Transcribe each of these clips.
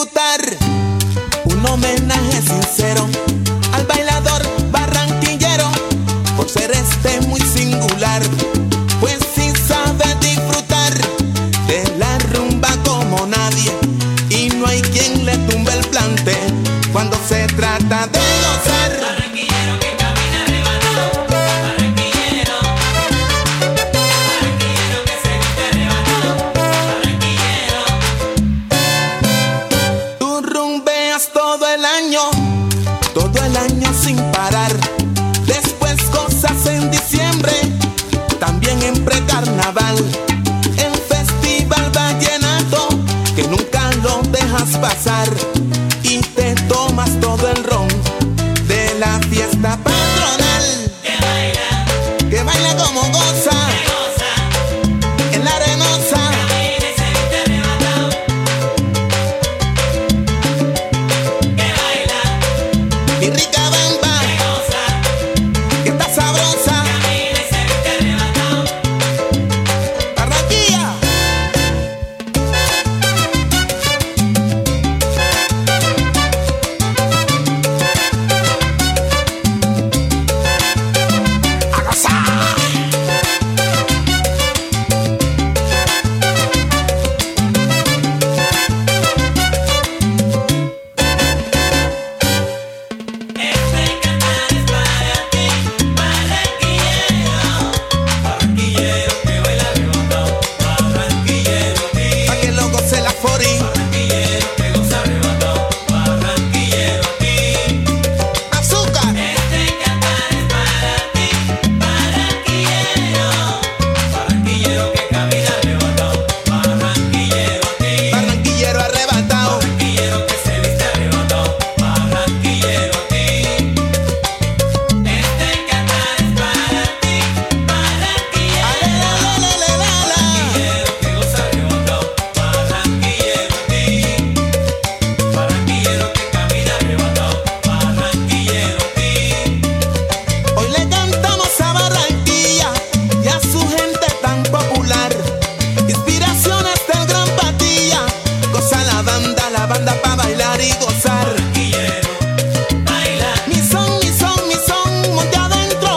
tributar un homenaje sincero al bailador barranquillero por ser muy singular, pues sí sabe disfrutar de la rumba como nadie y no hay quien le tumbe el plante cuando se trata de gozar. Barranquillero que camina arrebatado, barranquillero, barranquillero que se viste arrebatado, barranquillero. Tú rumbeas todo el año sin parar. Después gozas en diciembre, también en precarnaval, el festival vallenato que nunca lo dejas pasar y te tomas todo el ron de la fiesta patronal. Que baila como goza, en la arenosa. Mi rica bamba, que está sabrosa. Barranquilla. A gozar. Pa' que lo goce la fori. Azúcar. Barranquillero arrebatado. Ale, la, la, la, la, la. Hoy le cantamos a Barranquilla y a su gente tan popular. Inspiraciones del gran Patilla. Goza la banda pa' bailar y gozar. Mi son, monte adentro.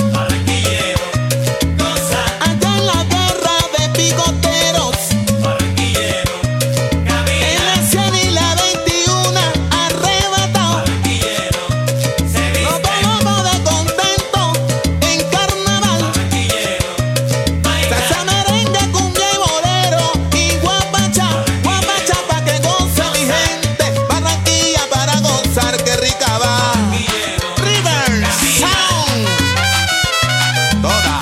Allá en la guerra de picoteros. En la 100 y la 21 arrebatado. Loco de contento en carnaval. Salsa, merengue, cumbia y bolero y guapacha pa' que goce mi gente. Barranquilla para gozar, que rica va. River Sound. Toda.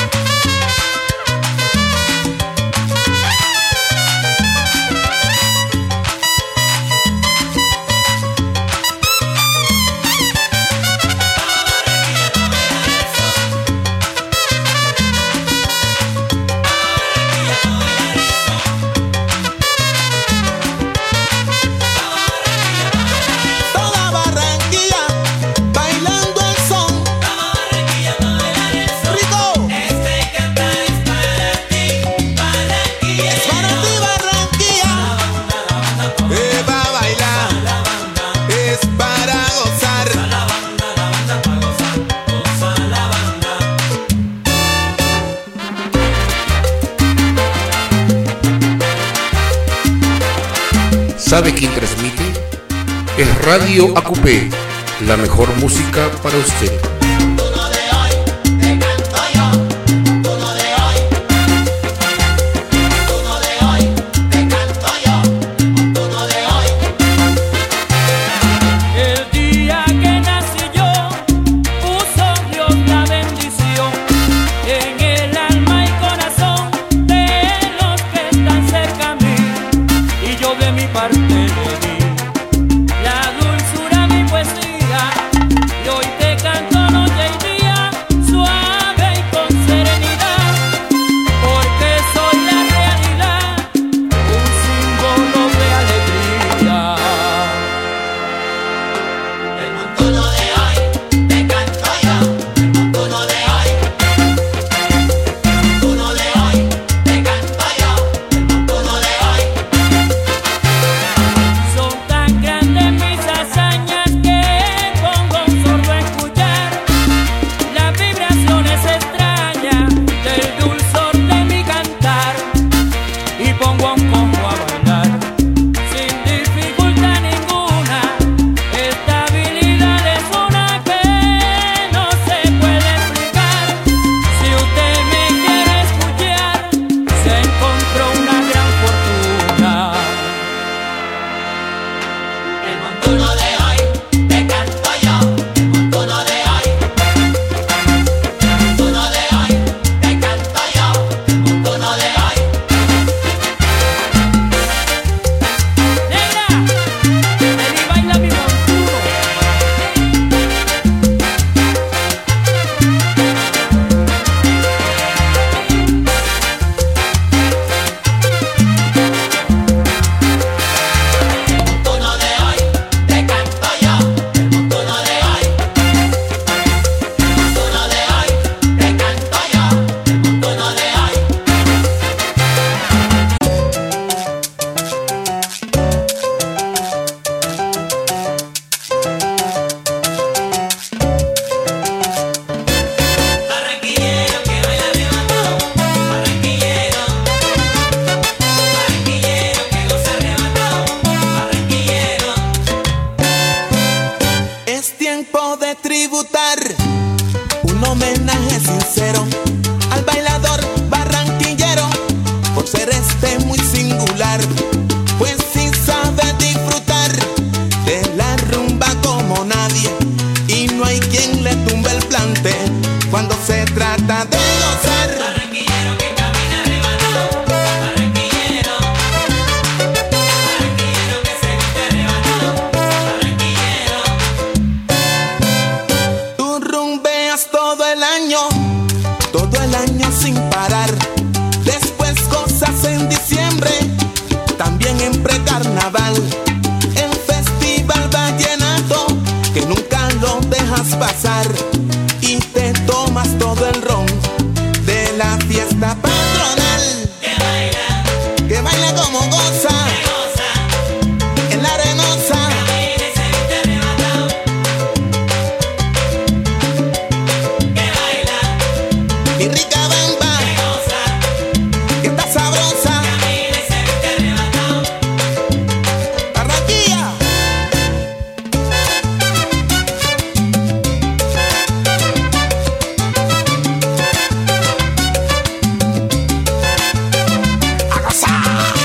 Toda Barranquilla bailando el son. Rico. Es para ti, Barranquilla. Es para bailar, es para gozar. ¿Sabe quién transmite? Es Radio AQP, la mejor música para usted. El día que nací yo, puso Dios la bendición en el alma y corazón de los que están cerca a mí, y yo de mi parte le di la dulzura, mi poesía, y hoy te canto se trata de gozar. Barranquillero que camina arrebatado, barranquillero, barranquillero que se viste arrebatado, barranquillero. Tú rumbeas todo el año sin parar. Después gozas en diciembre, también en precarnaval. El festival vallenato que nunca lo dejas pasar. Y te tomas todo el ron de la fiesta patronal. Que baila como goza, en la arenosa. Camina y se viste arrebatado, que baila, Mi rica bamba, que goza. que está sabrosa. Camina y se viste arrebatado, Barranquilla. A gozar.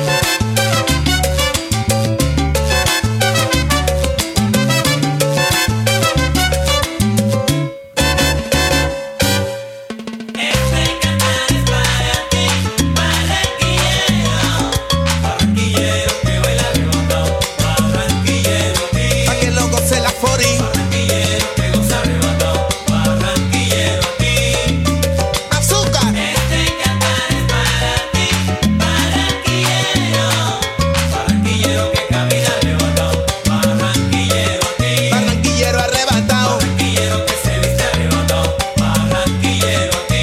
este cantar es para ti, barranquillero. Barranquillero que baila arrebatado, barranquillero ti. Pa' que lo goce la fori. Barranquillero que goza arrebatado, barranquillero ti. Azúcar. Este cantar es para ti, barranquillero. Barranquillero que camina arrebatado, barranquillero ti. Barranquillero arrebatado. Barranquillero que se viste arrebatado, barranquillero ti.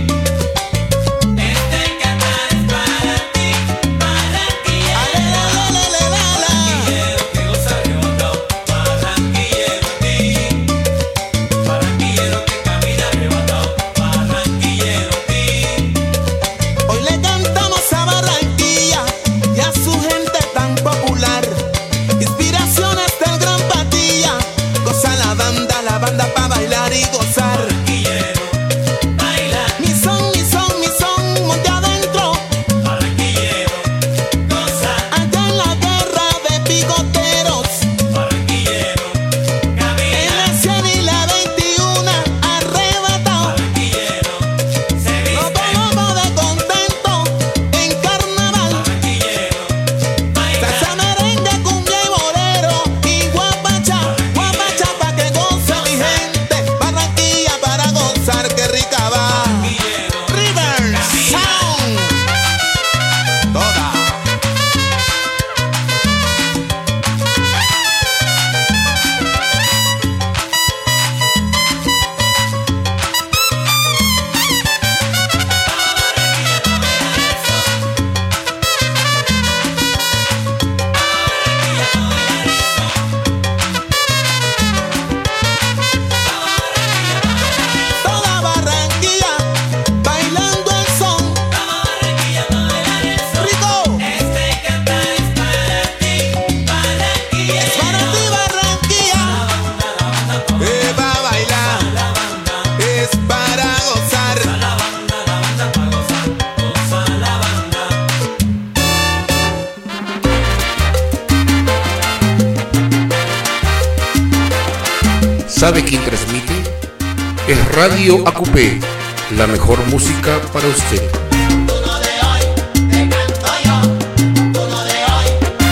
Este cantar es para ti, barranquillero. Alelelelelala. Barranquillero que goza arrebatado, barranquillero ti. Barranquillero que camina arrebatado, barranquillero ti. Hoy le cantamos a Barranquilla y a su gente tan popular. Inspiraciones del gran Patilla. Goza la banda pa' bailar y gozar. Barranquillero, baila, Mi son, monte adentro. barranquillero, goza, Allá en la guerra de picoteros. barranquillero, En camina, la 100 y la 21 arrebatado. barranquillero, se Nos viste, ponemos de contento en carnaval. barranquillero, baila, Salsa, merengue, cumbia y bolero y guapacha pa' que goce mi gente. Barranquilla para gozar, que rica va. River Sound. Toda. Toda Barranquilla bailando el son. barranquilla, no bailar eso. Rico. Este cantar es para ti, barranquillero. Es para ti, Barranquilla. Va a bailar. Es para gozar. La banda pa' gozar, goza la banda. ¿Sabe quién transmite? Es Radio ACUPE, la mejor música para usted. Tú no de hoy, te canto yo. Tú no de hoy.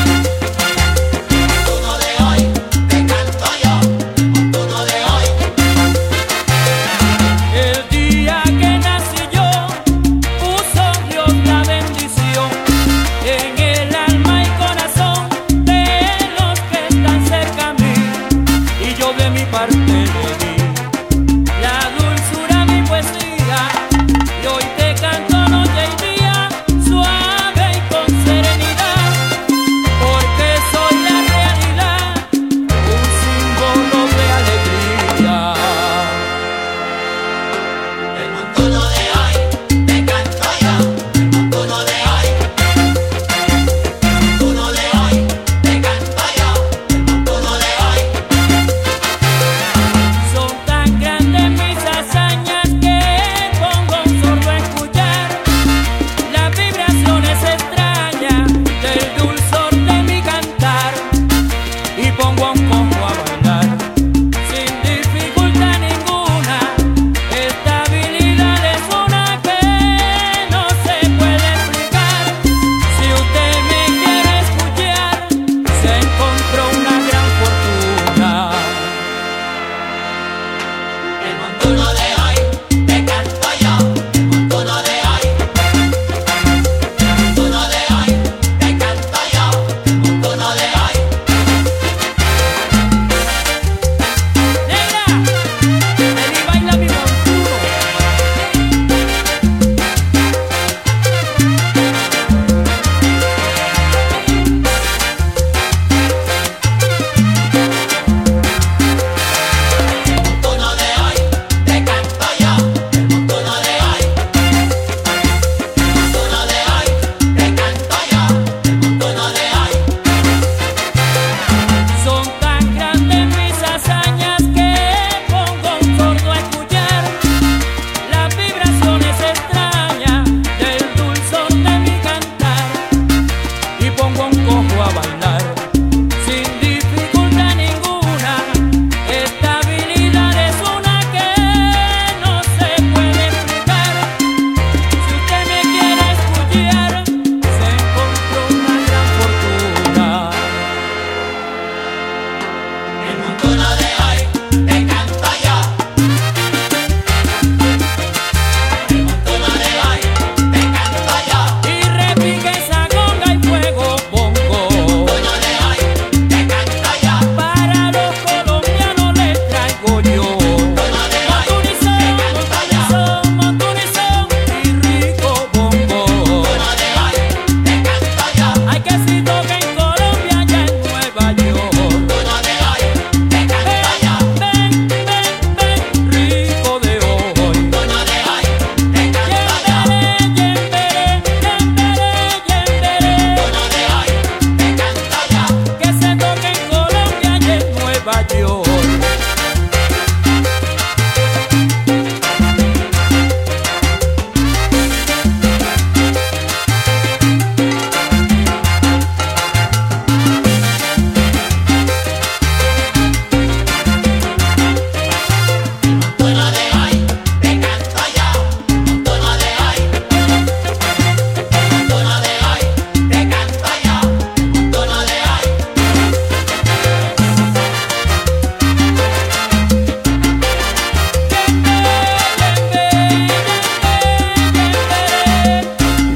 Tú no de hoy, te canto yo. Tú no de hoy. El día que nací yo, puso Dios la bendición en el alma y corazón de los que están cerca a mí. Y yo de mi parte le di la dulzura, mi poesía. Y hoy te canto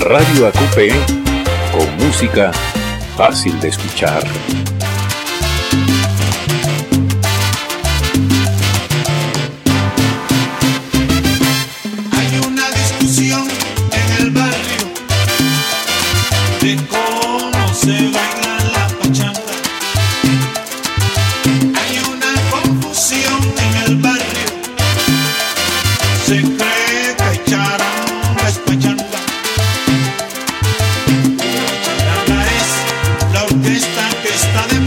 Radio ACUPE, con música fácil de escuchar. Hay una discusión en el barrio de cómo se baila la pachanga. Hay una confusión en el barrio, se cree que charanga es pachanga. La charanga es la orquesta que está de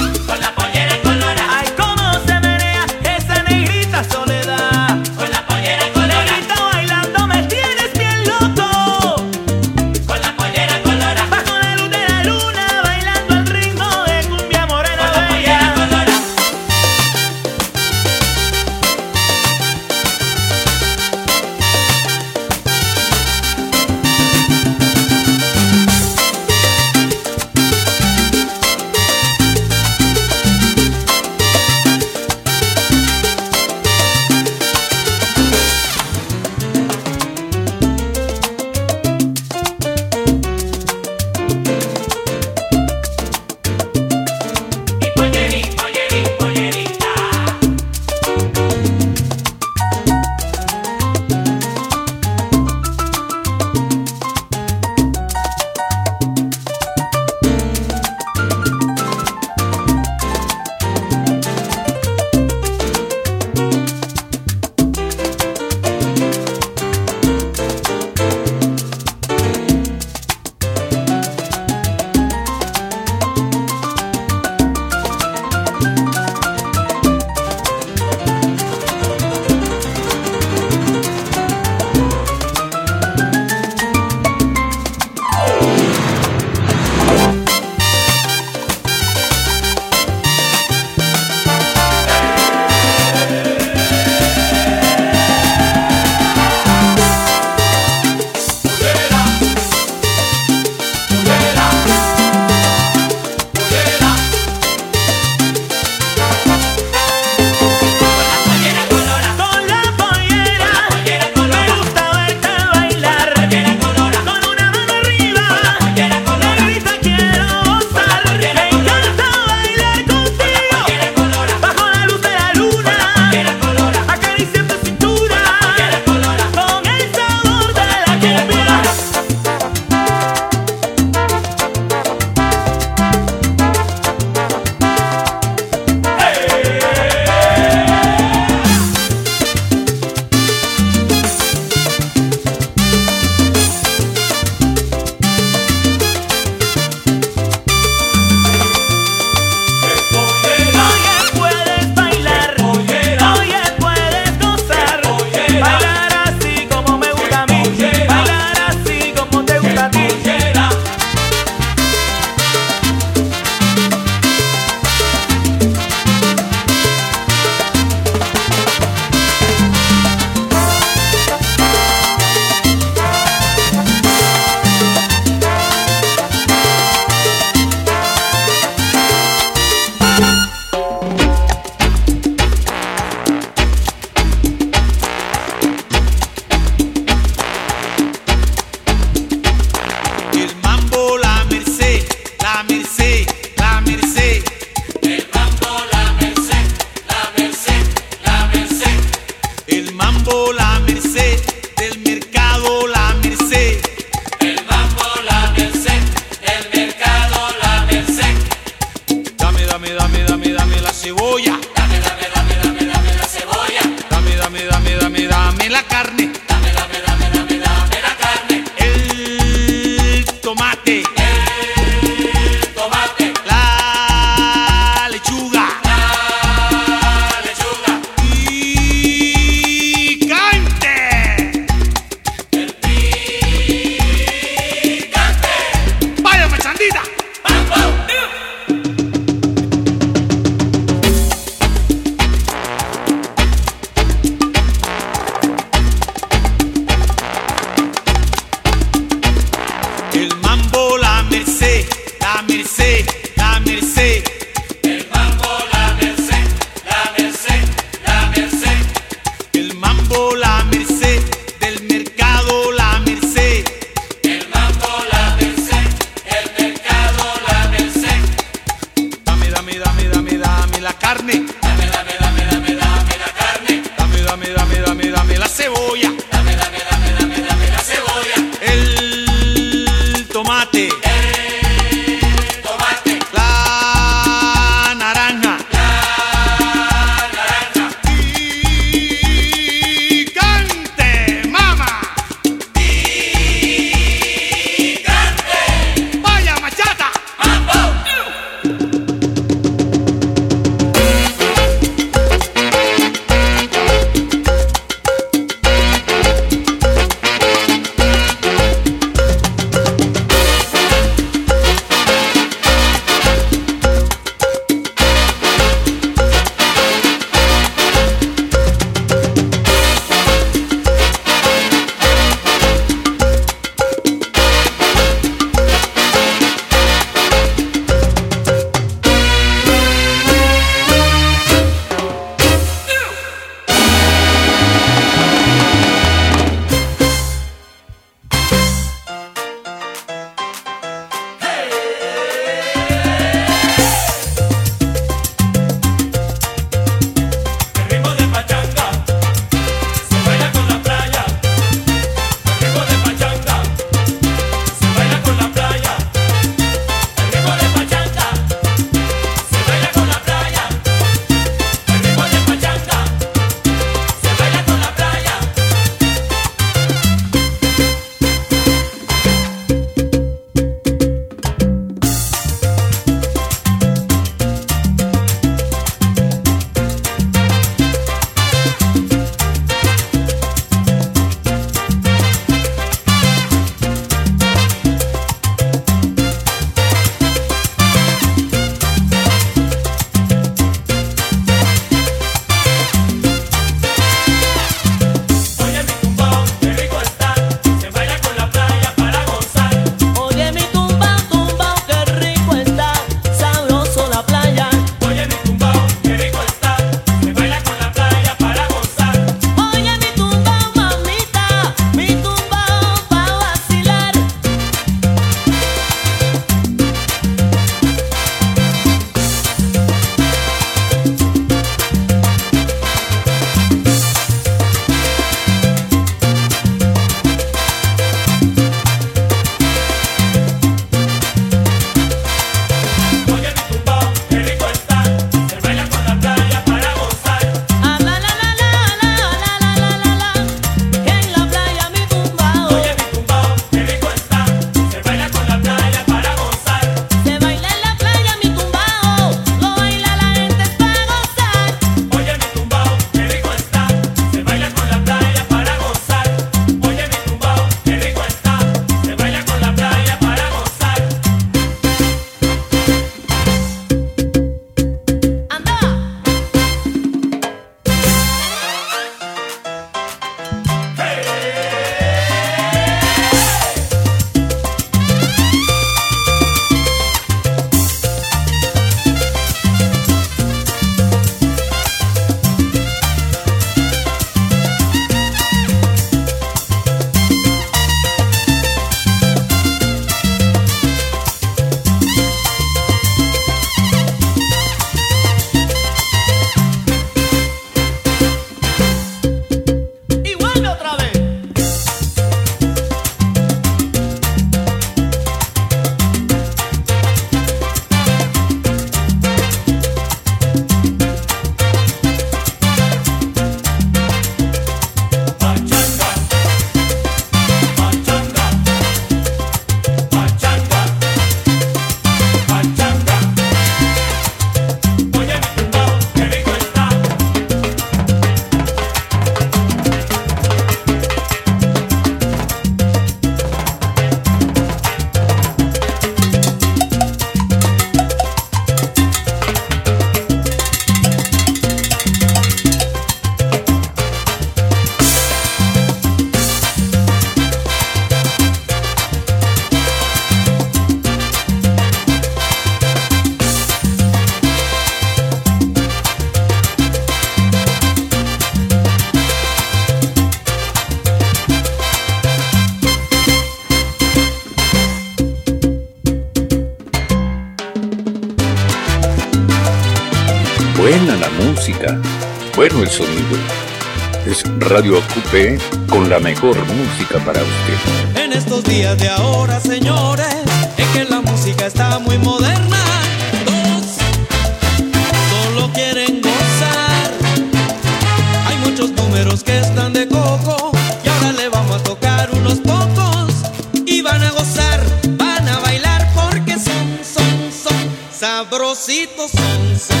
Buena la música, bueno el sonido. Es Radio AQP con la mejor música para usted. En estos días de ahora, señores, es que la música está muy moderna. Todos solo quieren gozar. Hay muchos números que están de coco y ahora le vamos a tocar unos pocos. Y van a gozar, van a bailar porque son sabrositos, son.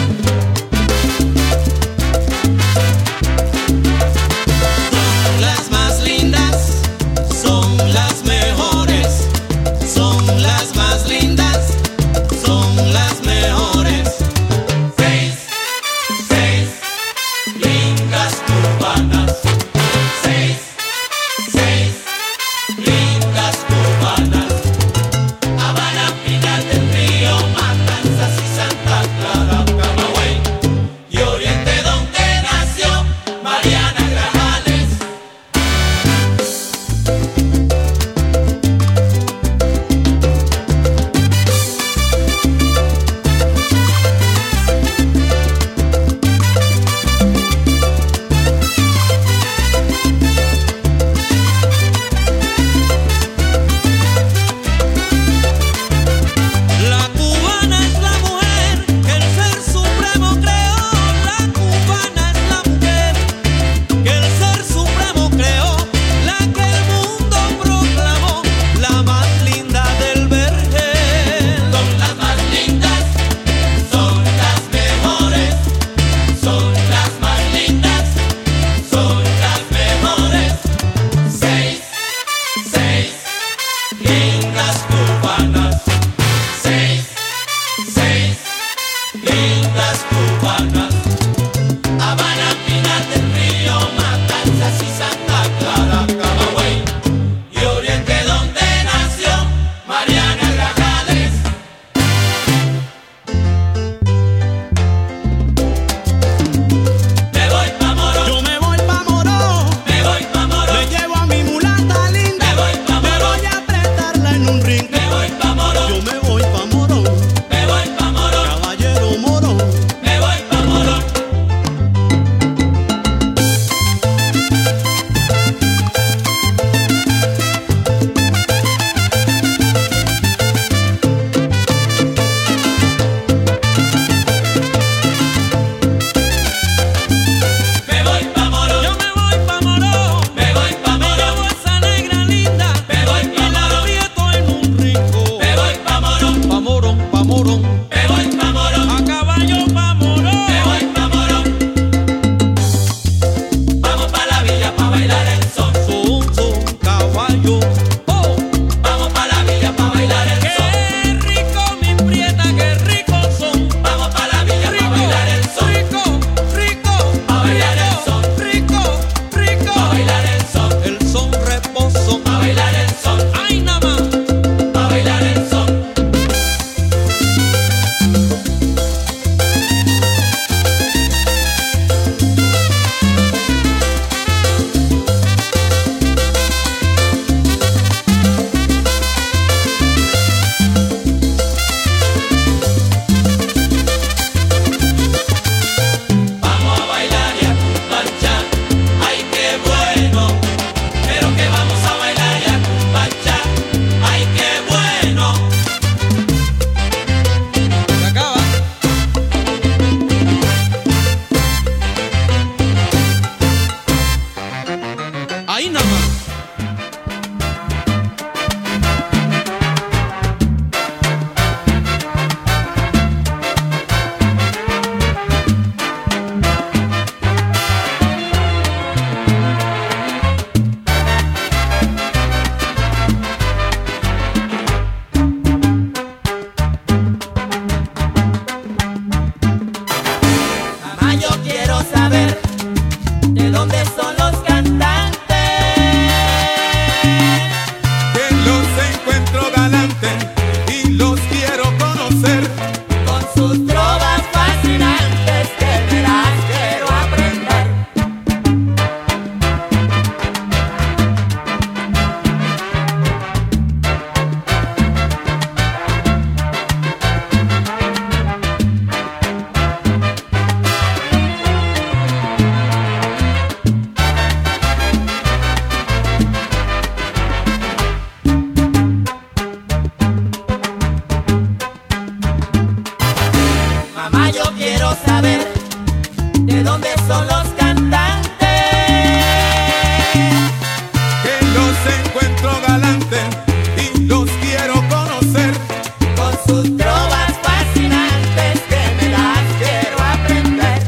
Las más lindas, son las mejores, son las más lindas, son las mejores. Seis lindas cubanas, seis lindas cubanas. Habana, Pinar del Río, Matanzas y Santa Clara. Mamá, yo quiero saber de dónde son los cantantes. Que los encuentro galantes y los quiero conocer. Con sus trovas fascinantes que me las quiero aprender.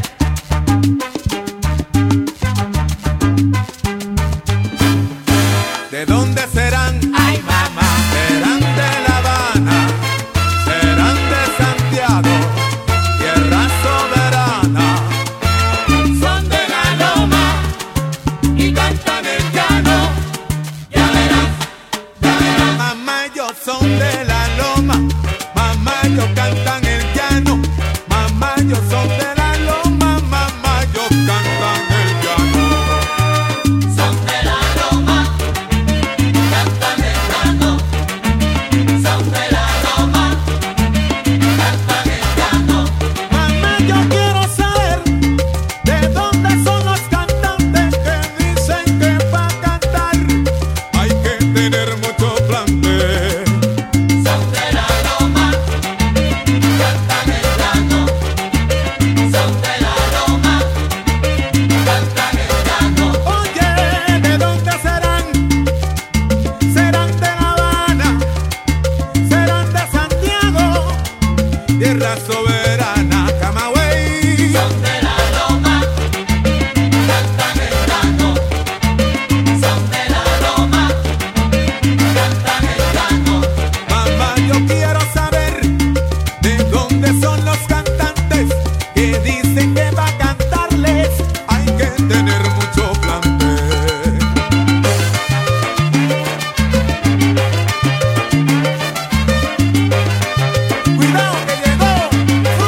¿De dónde serán? Ay, mamá. Serán de La Habana, serán de Santiago, tierra soberana. Son de la loma y cantan el llano. Ya verás, ya verás. Mamá, ellos son de la loma, mamá, ellos cantan el llano. Mamá, ellos son de la loma, mamá, ellos cantan el llano. Son de la loma, cantan el llano. Son de la loma, cantan el llano. Mamá, yo quiero saber de dónde son los cantantes que dicen que para cantar hay que tener mucho plante. Son de la loma, cantan el llano. Son de la loma, cantan el llano. Oye, ¿de dónde serán? Serán de La Habana, serán de Santiago, tierra soberana, Camagüey. Son de la loma, cantan el llano. Son de la loma, cantan el llano. Mamá, yo quiero saber de dónde son los cantantes que dicen que va a cantarles hay que tener mucho plante. Cuidado que llegó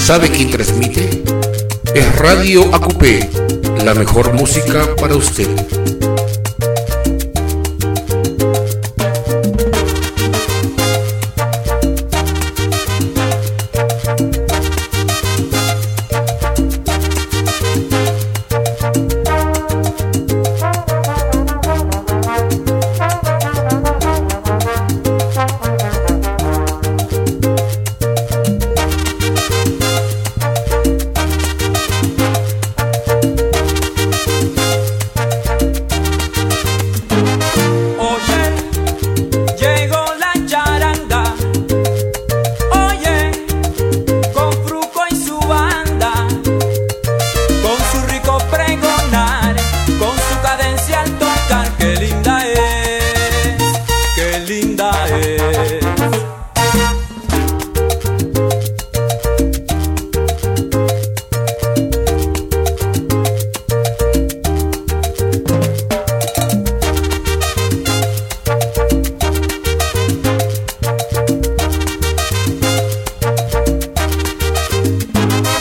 ¿Sabe quién transmite? Es Radio Acupé, la mejor música para usted.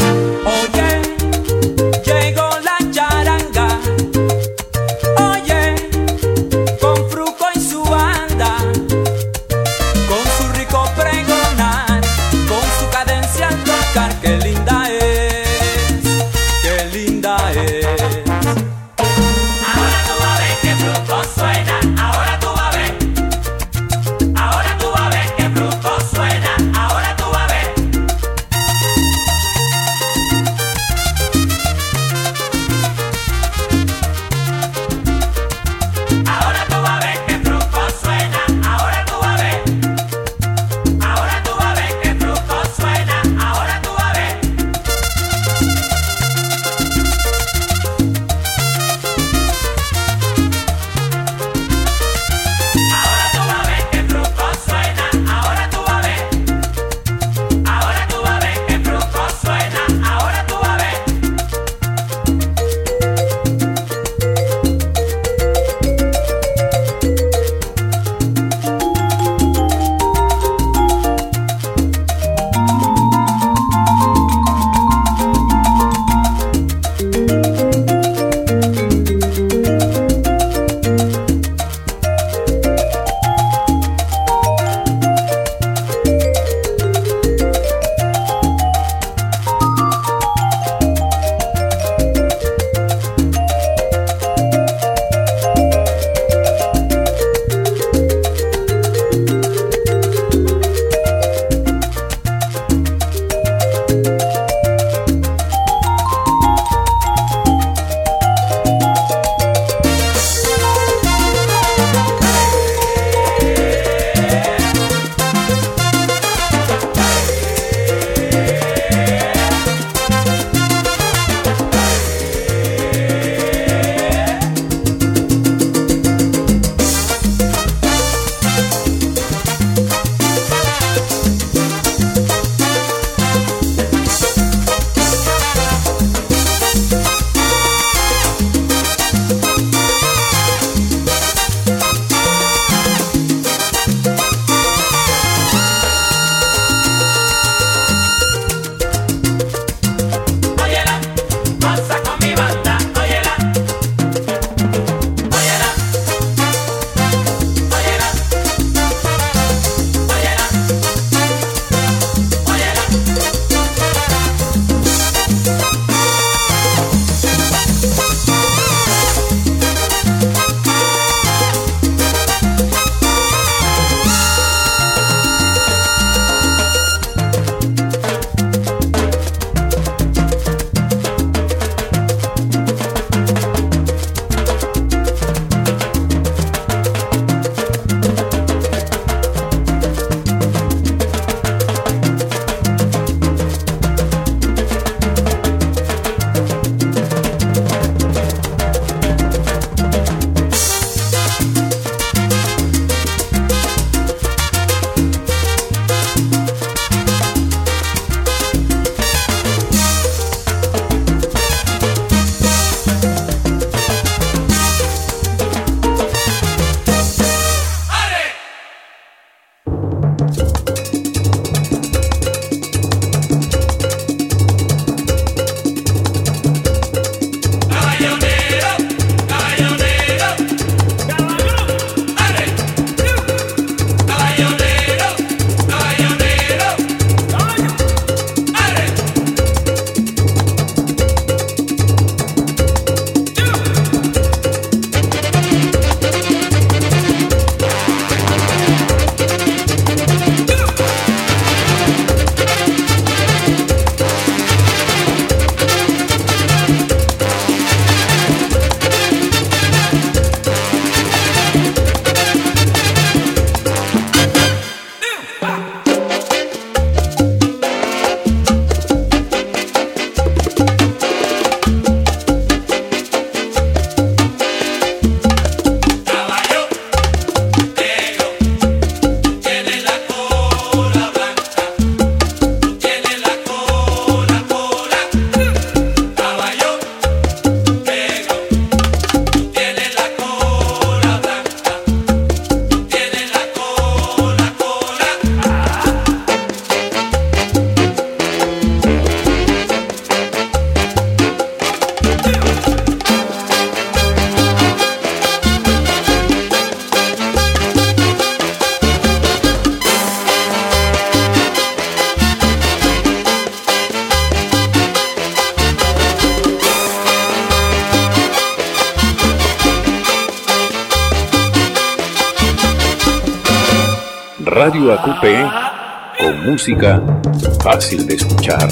Oye, Radio AQP con música fácil de escuchar.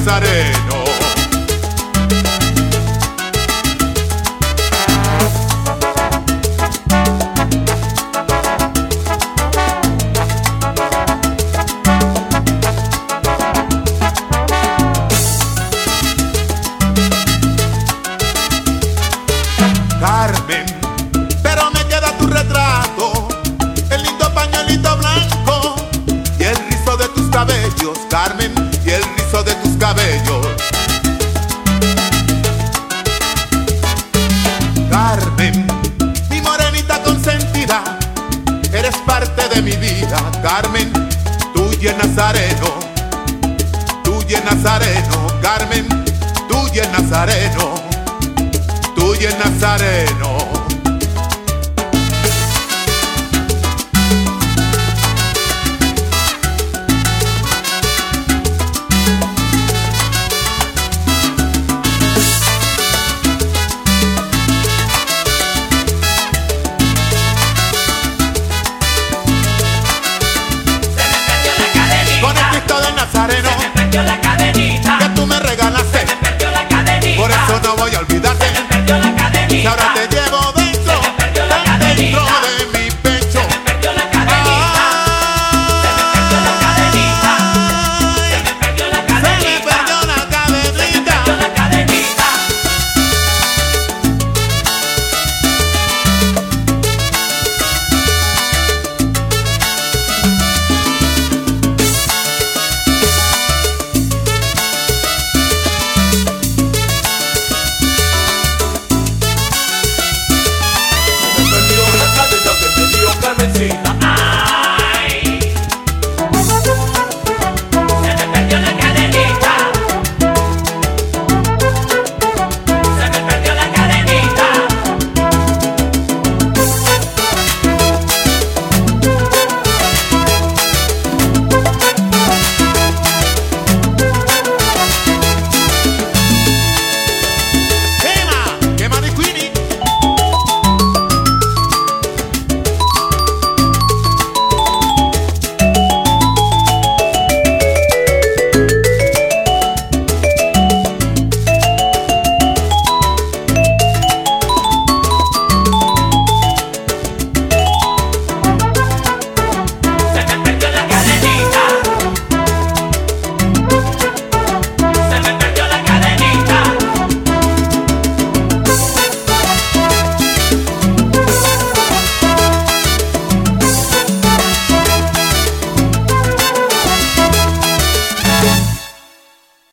Nazareno. Carmen, pero me queda tu retrato, el lindo pañuelito blanco y el rizo de tus cabellos, Carmen, y el rizo de tus cabellos. Carmen, mi morenita consentida, eres parte de mi vida, Carmen, tuya Nazareno, tuya Nazareno, Carmen, tuya Nazareno, tuya Nazareno. Nazareno, se me perdió la cadenita, que tú me regalaste, se me perdió la cadenita, por eso no voy a olvidarte, se me perdió la cadenita, que ahora te